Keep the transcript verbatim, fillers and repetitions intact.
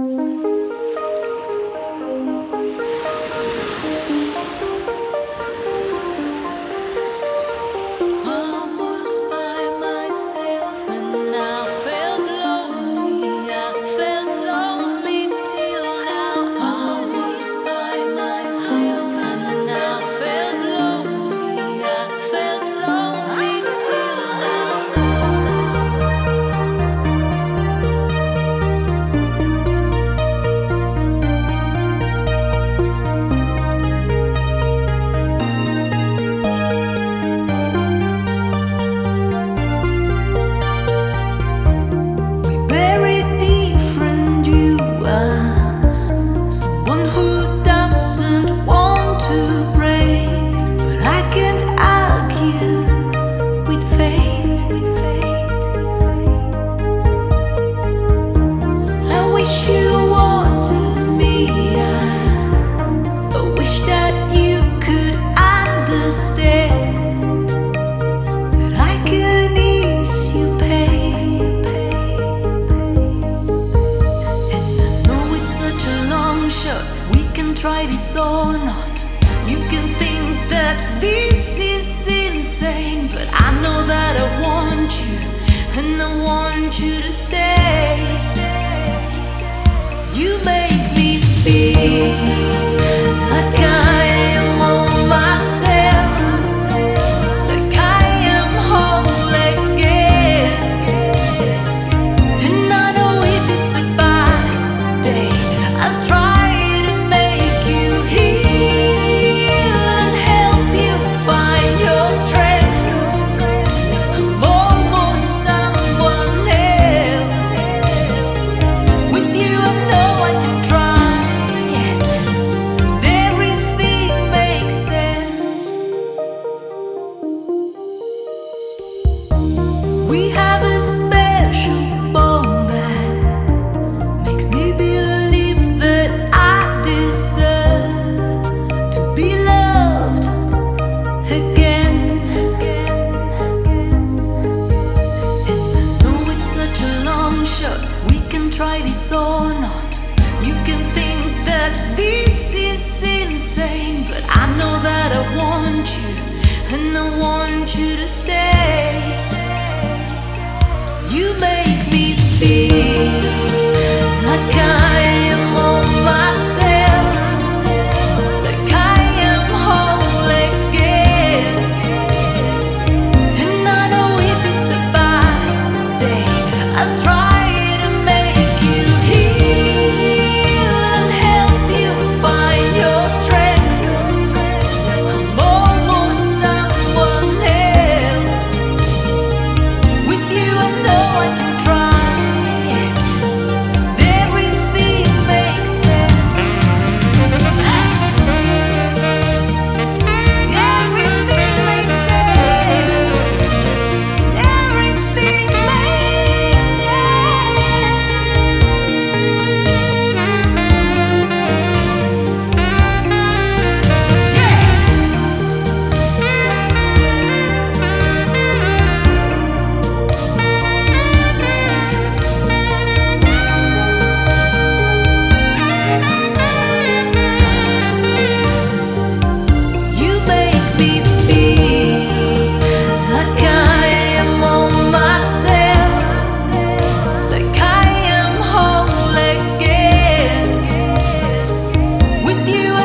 Try this or not. You can think that this is insane, but I know that I want you, and I want you to stay. You make me feel like I am on myself, like I am whole again. And I know if it's a bad day, I'll try try this or not. You can think that this is insane, but I know that I want you, and I want you to stay. You make me feel like I am on myself, like I am whole again. And I know if it's a bad day, I'll try with you.